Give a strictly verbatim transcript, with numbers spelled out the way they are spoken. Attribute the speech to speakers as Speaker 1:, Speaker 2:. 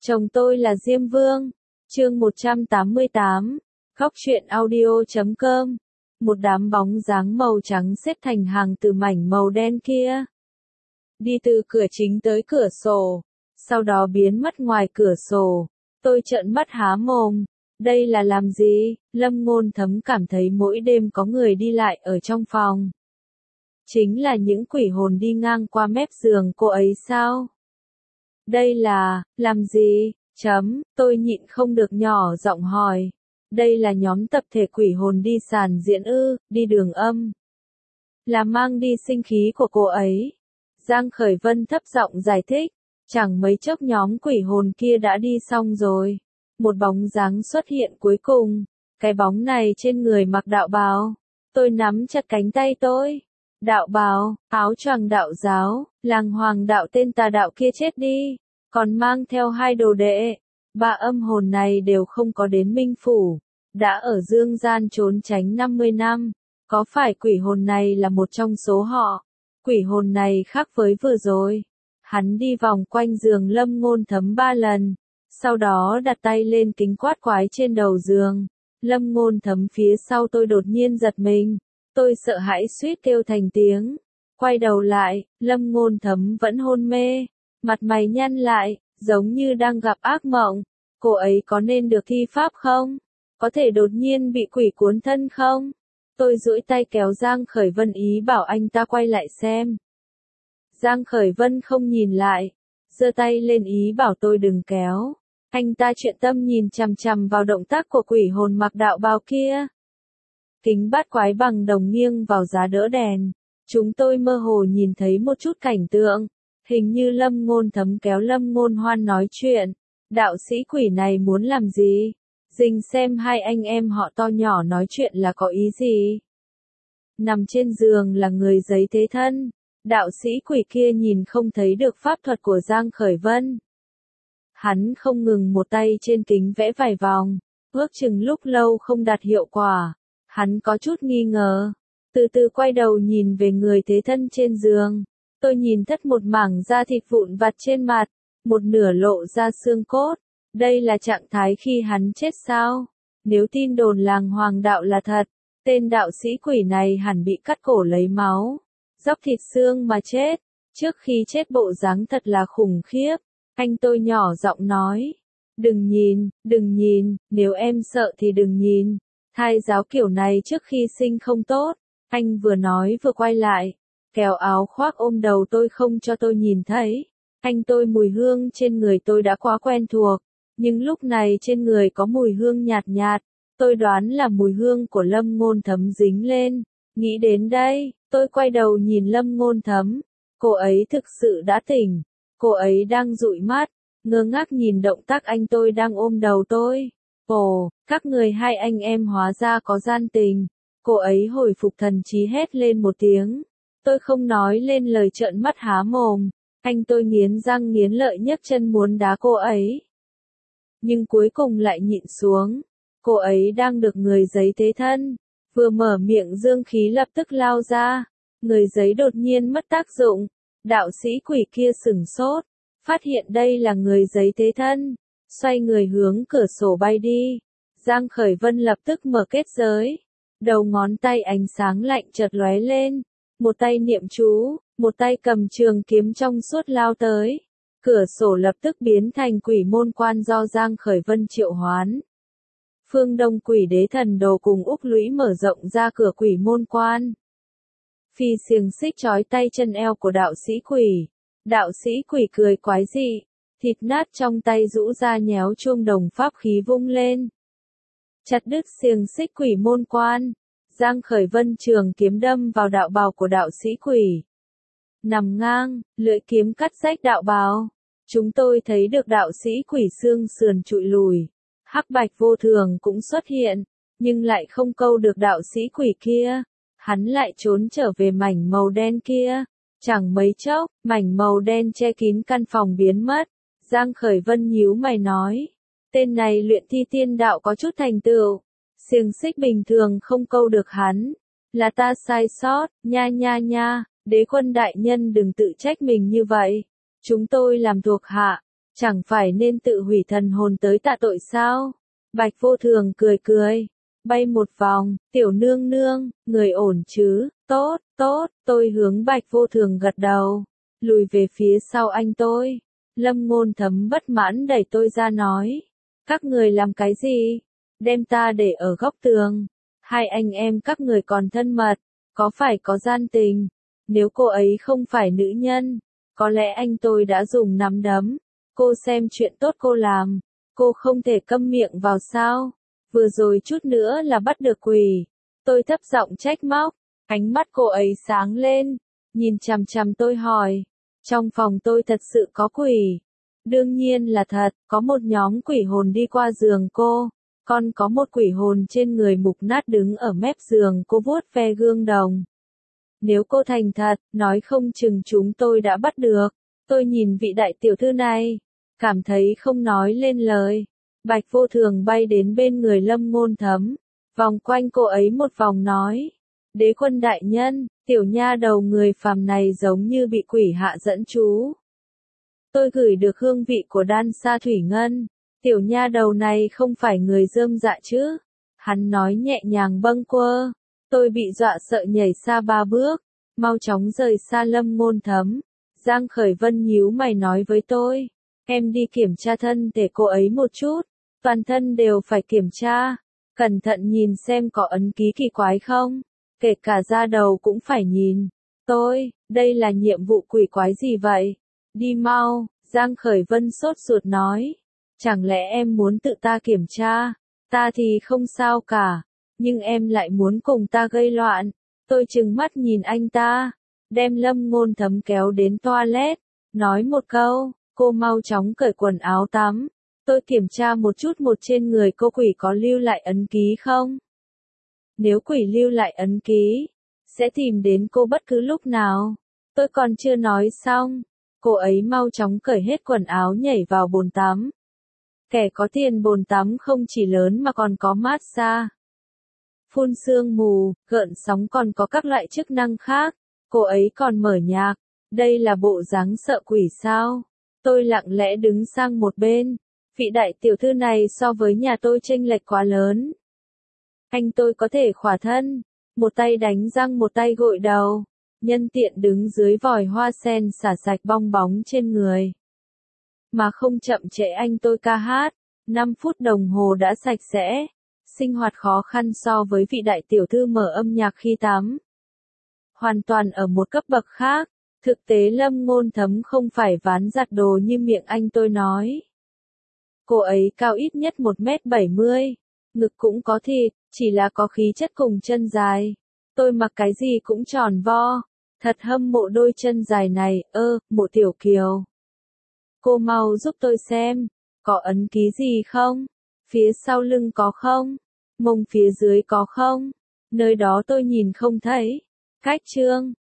Speaker 1: Chồng tôi là Diêm Vương. Chương một trăm tám mươi tám. Góc truyện audio chấm com. Một đám bóng dáng màu trắng xếp thành hàng từ mảnh màu đen kia. Đi từ cửa chính tới cửa sổ, sau đó biến mất ngoài cửa sổ. Tôi trợn mắt há mồm. Đây là làm gì? Lâm Ngôn Thấm cảm thấy mỗi đêm có người đi lại ở trong phòng. Chính là những quỷ hồn đi ngang qua mép giường cô ấy sao? Đây là, làm gì? Chấm, tôi nhịn không được nhỏ giọng hỏi. Đây là nhóm tập thể quỷ hồn đi sàn diễn ư, đi đường âm. Là mang đi sinh khí của cô ấy. Giang Khởi Vân thấp giọng giải thích. Chẳng mấy chốc nhóm quỷ hồn kia đã đi xong rồi. Một bóng dáng xuất hiện cuối cùng. Cái bóng này trên người mặc đạo bào. Tôi nắm chặt cánh tay tôi. Đạo bào, áo choàng đạo giáo, làng hoàng đạo tên tà đạo kia chết đi. Còn mang theo hai đồ đệ. Ba âm hồn này đều không có đến Minh Phủ. Đã ở dương gian trốn tránh năm mươi năm. Có phải quỷ hồn này là một trong số họ? Quỷ hồn này khác với vừa rồi. Hắn đi vòng quanh giường Lâm Ngôn Thấm ba lần. Sau đó đặt tay lên kính quát quái trên đầu giường. Lâm Ngôn Thấm phía sau tôi đột nhiên giật mình. Tôi sợ hãi suýt kêu thành tiếng. Quay đầu lại, Lâm Ngôn Thấm vẫn hôn mê. Mặt mày nhăn lại, giống như đang gặp ác mộng. Cô ấy có nên được thi pháp không? Có thể đột nhiên bị quỷ cuốn thân không? Tôi duỗi tay kéo Giang Khởi Vân ý bảo anh ta quay lại xem. Giang Khởi Vân không nhìn lại, giơ tay lên ý bảo tôi đừng kéo. Anh ta chuyện tâm nhìn chằm chằm vào động tác của quỷ hồn mặc đạo bào kia. Kính bát quái bằng đồng nghiêng vào giá đỡ đèn. Chúng tôi mơ hồ nhìn thấy một chút cảnh tượng. Hình như Lâm Ngôn Thấm kéo Lâm Ngôn Hoan nói chuyện. Đạo sĩ quỷ này muốn làm gì? Dình xem hai anh em họ to nhỏ nói chuyện là có ý gì? Nằm trên giường là người giấy thế thân. Đạo sĩ quỷ kia nhìn không thấy được pháp thuật của Giang Khởi Vân. Hắn không ngừng một tay trên kính vẽ vài vòng. Ước chừng lúc lâu không đạt hiệu quả. Hắn có chút nghi ngờ. Từ từ quay đầu nhìn về người thế thân trên giường. Tôi nhìn thất một mảng da thịt vụn vặt trên mặt. Một nửa lộ ra xương cốt. Đây là trạng thái khi hắn chết sao? Nếu tin đồn làng hoàng đạo là thật, tên đạo sĩ quỷ này hẳn bị cắt cổ lấy máu, dóc thịt xương mà chết. Trước khi chết bộ dáng thật là khủng khiếp. Anh tôi nhỏ giọng nói. Đừng nhìn, đừng nhìn, nếu em sợ thì đừng nhìn. Thai giáo kiểu này trước khi sinh không tốt. Anh vừa nói vừa quay lại. Kéo áo khoác ôm đầu tôi không cho tôi nhìn thấy. Anh tôi mùi hương trên người tôi đã quá quen thuộc. Nhưng lúc này trên người có mùi hương nhạt nhạt. Tôi đoán là mùi hương của Lâm Ngôn Thấm dính lên. Nghĩ đến đây, tôi quay đầu nhìn Lâm Ngôn Thấm. Cô ấy thực sự đã tỉnh. Cô ấy đang dụi mắt, ngơ ngác nhìn động tác anh tôi đang ôm đầu tôi. Ồ, các người hai anh em hóa ra có gian tình. Cô ấy hồi phục thần trí hét lên một tiếng. Tôi không nói lên lời trợn mắt há mồm. Anh tôi nghiến răng nghiến lợi nhấc chân muốn đá cô ấy. Nhưng cuối cùng lại nhịn xuống. Cô ấy đang được người giấy thế thân. Vừa mở miệng dương khí lập tức lao ra. Người giấy đột nhiên mất tác dụng. Đạo sĩ quỷ kia sửng sốt. Phát hiện đây là người giấy thế thân. Xoay người hướng cửa sổ bay đi. Giang Khởi Vân lập tức mở kết giới. Đầu ngón tay ánh sáng lạnh chợt lóe lên. Một tay niệm chú, một tay cầm trường kiếm trong suốt lao tới. Cửa sổ lập tức biến thành quỷ môn quan do Giang Khởi Vân triệu hoán. Phương Đông quỷ đế thần đồ cùng Úc Lũy mở rộng ra cửa quỷ môn quan. Phi xiềng xích trói tay chân eo của đạo sĩ quỷ. Đạo sĩ quỷ cười quái dị. Thịt nát trong tay rũ ra nhéo chuông đồng pháp khí vung lên. Chặt đứt xiềng xích quỷ môn quan. Giang Khởi Vân trường kiếm đâm vào đạo bào của đạo sĩ quỷ. Nằm ngang, lưỡi kiếm cắt rách đạo bào. Chúng tôi thấy được đạo sĩ quỷ xương sườn trụi lùi. Hắc bạch vô thường cũng xuất hiện, nhưng lại không câu được đạo sĩ quỷ kia. Hắn lại trốn trở về mảnh màu đen kia. Chẳng mấy chốc, mảnh màu đen che kín căn phòng biến mất. Giang Khởi Vân nhíu mày nói. Tên này luyện thi tiên đạo có chút thành tựu. Xiềng xích bình thường không câu được hắn. Là ta sai sót, nha nha nha. Đế quân đại nhân đừng tự trách mình như vậy. Chúng tôi làm thuộc hạ. chẳng phải nên tự hủy thần hồn tới tạ tội sao? Bạch Vô Thường cười cười, bay một vòng, tiểu nương nương, người ổn chứ, tốt, tốt, tôi hướng Bạch Vô Thường gật đầu, lùi về phía sau anh tôi. Lâm Ngôn Thấm bất mãn đẩy tôi ra nói, các người làm cái gì? Đem ta để ở góc tường. Hai anh em các người còn thân mật, có phải có gian tình? Nếu cô ấy không phải nữ nhân, có lẽ anh tôi đã dùng nắm đấm. Cô xem chuyện tốt cô làm, cô không thể câm miệng vào sao? Vừa rồi chút nữa là bắt được quỷ. Tôi thấp giọng trách móc, ánh mắt cô ấy sáng lên, nhìn chằm chằm tôi hỏi, trong phòng tôi thật sự có quỷ? Đương nhiên là thật, có một nhóm quỷ hồn đi qua giường cô, còn có một quỷ hồn trên người mục nát đứng ở mép giường cô vuốt ve gương đồng. Nếu cô thành thật, nói không chừng chúng tôi đã bắt được. Tôi nhìn vị đại tiểu thư này, cảm thấy không nói lên lời. Bạch Vô Thường bay đến bên người Lâm Ngôn Thấm, vòng quanh cô ấy một vòng nói, đế quân đại nhân, tiểu nha đầu người phàm này giống như bị quỷ hạ dẫn chú. Tôi gửi được hương vị của đan sa thủy ngân, tiểu nha đầu này không phải người rơm dạ chứ? Hắn nói nhẹ nhàng bâng quơ, tôi bị dọa sợ nhảy xa ba bước, mau chóng rời xa Lâm Ngôn Thấm. Giang Khởi Vân nhíu mày nói với tôi, em đi kiểm tra thân thể cô ấy một chút, toàn thân đều phải kiểm tra, cẩn thận nhìn xem có ấn ký kỳ quái không, kể cả da đầu cũng phải nhìn. Tôi, đây là nhiệm vụ quỷ quái gì vậy? Đi mau, Giang Khởi Vân sốt ruột nói, chẳng lẽ em muốn tự ta kiểm tra, ta thì không sao cả, nhưng em lại muốn cùng ta gây loạn. Tôi trừng mắt nhìn anh ta, đem Lâm Ngôn Thấm kéo đến toilet, nói một câu, cô mau chóng cởi quần áo tắm. Tôi kiểm tra một chút một trên người cô quỷ có lưu lại ấn ký không? Nếu quỷ lưu lại ấn ký, sẽ tìm đến cô bất cứ lúc nào. Tôi còn chưa nói xong, cô ấy mau chóng cởi hết quần áo nhảy vào bồn tắm. Kẻ có tiền bồn tắm không chỉ lớn mà còn có massage, phun sương mù, gợn sóng còn có các loại chức năng khác. Cô ấy còn mở nhạc, đây là bộ dáng sợ quỷ sao? Tôi lặng lẽ đứng sang một bên, vị đại tiểu thư này so với nhà tôi chênh lệch quá lớn. Anh tôi có thể khỏa thân, một tay đánh răng một tay gội đầu, nhân tiện đứng dưới vòi hoa sen xả sạch bong bóng trên người. Mà không chậm trễ anh tôi ca hát, năm phút đồng hồ đã sạch sẽ, sinh hoạt khó khăn so với vị đại tiểu thư mở âm nhạc khi tắm. Hoàn toàn ở một cấp bậc khác, thực tế Lâm Ngôn Thấm không phải ván giặt đồ như miệng anh tôi nói. Cô ấy cao ít nhất một mét bảy mươi, ngực cũng có thịt, chỉ là có khí chất cùng chân dài. Tôi mặc cái gì cũng tròn vo, thật hâm mộ đôi chân dài này, ơ, Mộ Tiểu Kiều. Cô mau giúp tôi xem, có ấn ký gì không? Phía sau lưng có không? Mông phía dưới có không? Nơi đó tôi nhìn không thấy. Cách chương